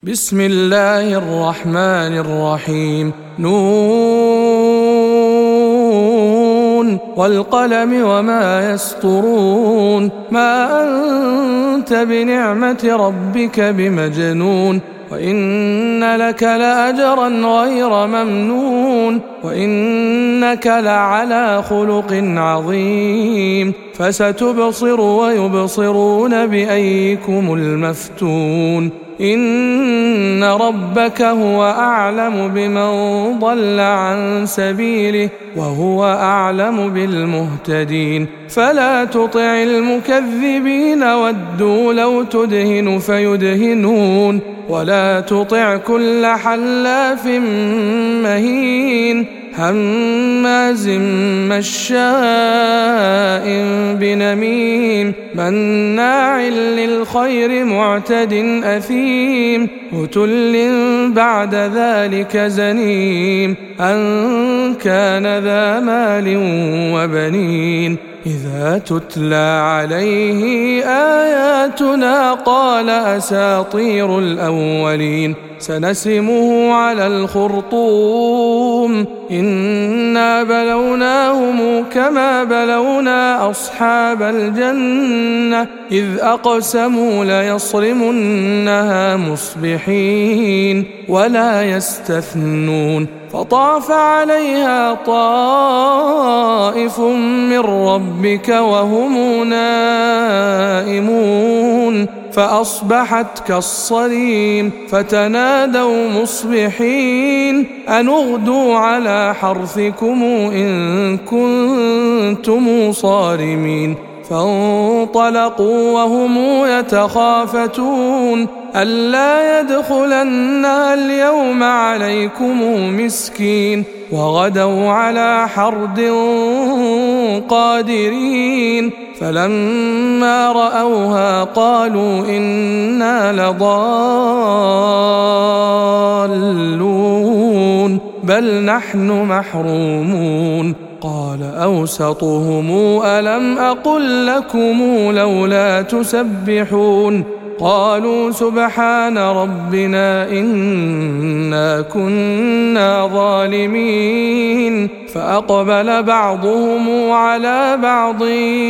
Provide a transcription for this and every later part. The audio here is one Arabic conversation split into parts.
بسم الله الرحمن الرحيم. والقلم وما يسطرون. ما أنت بنعمة ربك بمجنون. وإن لك لأجرا غير ممنون. وإنك لعلى خلق عظيم. فستبصر ويبصرون بأيكم المفتون. إن ربك هو أعلم بمن ضل عن سبيله وهو أعلم بالمهتدين. فلا تطع المكذبين ودوا لو تدهن فيدهنون. ولا تطع كل حلاف مهين هماز مشاء بنميم مناع للخير معتد أثيم عتل بعد ذلك زنيم أن كان ذا مال وبنين. إذا تتلى عليه آياتنا قال أساطير الأولين. سنسمه على الخرطوم. إنا بلوناهم كما بلونا أصحاب الجنة إذ أقسموا ليصرمنها مصبحين ولا يستثنون. فطاف عليها طائف من ربك وهم نائمون فأصبحت كالصريم. فتنادوا مصبحين أن اغدوا على حرثكم إن كنتم صارمين. فانطلقوا وهم يتخافتون ألا يدخلنها اليوم عليكم مسكين. وغدوا على حرد قادرين. فلما رأوها قالوا إنا لضالون بل نحن محرومون. قال أوسطهم ألم أقل لكم لولا تسبحون. قالوا سبحان ربنا إنا كنا ظالمين. فأقبل بعضهم على بعض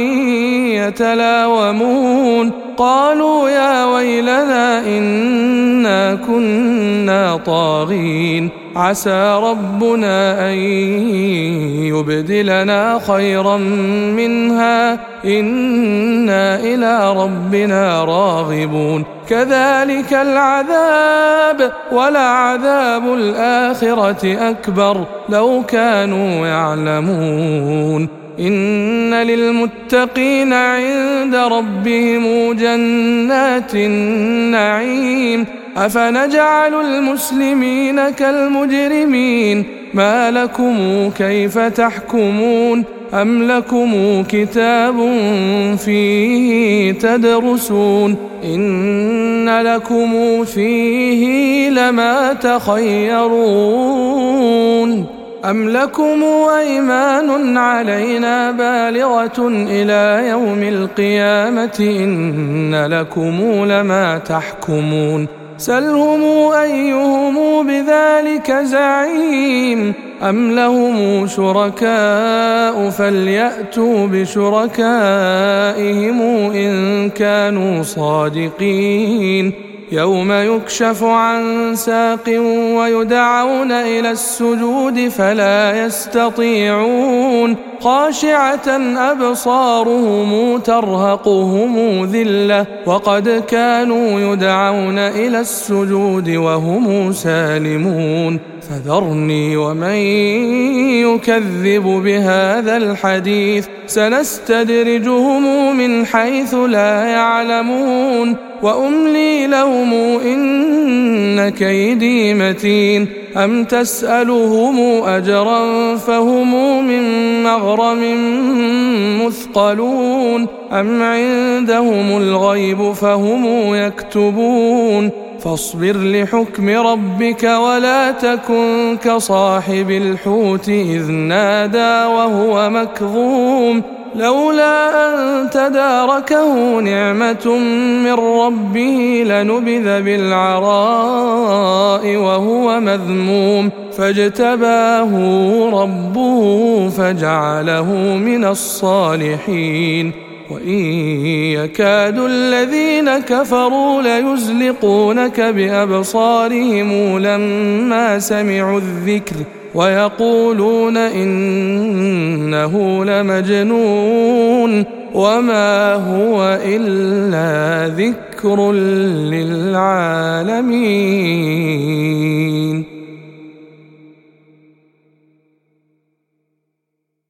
يتلاومون قالوا يا ويلنا إنا كنا طاغين. عسى ربنا أن يبدلنا خيرا منها إنا إلى ربنا راغبون. كذلك العذاب ولعذاب الآخرة أكبر لو كانوا يعلمون. إن للمتقين عند ربهم جنات النعيم. أفنجعل المسلمين كالمجرمين ما لكم كيف تحكمون. أم لكم كتاب فيه تدرسون إن لكم فيه لما تخيرون. أم لكم أيمان علينا بالغة إلى يوم القيامة إن لكم لما تحكمون. سلهم أيهم بذلك زعيم. أم لهم شركاء فليأتوا بشركائهم إن كانوا صادقين. يوم يكشف عن ساق ويدعون إلى السجود فلا يستطيعون. خاشعة أبصارهم ترهقهم ذلة وقد كانوا يدعون إلى السجود وهم سالمون. فذرني ومن يكذب بهذا الحديث سنستدرجهم من حيث لا يعلمون وأملي لهم إن كيدي متين. أم تسألهم أجرا فهم من مغرم مثقلون. أم عندهم الغيب فهم يكتبون. فاصبر لحكم ربك ولا تكن كصاحب الحوت إذ نادى وهو مكظوم لولا أن تداركه نعمة من ربه لنبذ بالعراء وهو مذموم فاجتباه ربه فجعله من الصالحين وإن يكاد الذين كفروا ليزلقونك بأبصارهم لما سمعوا الذكر ويقولون إنه لمجنون وما هو إلا ذكر للعالمين.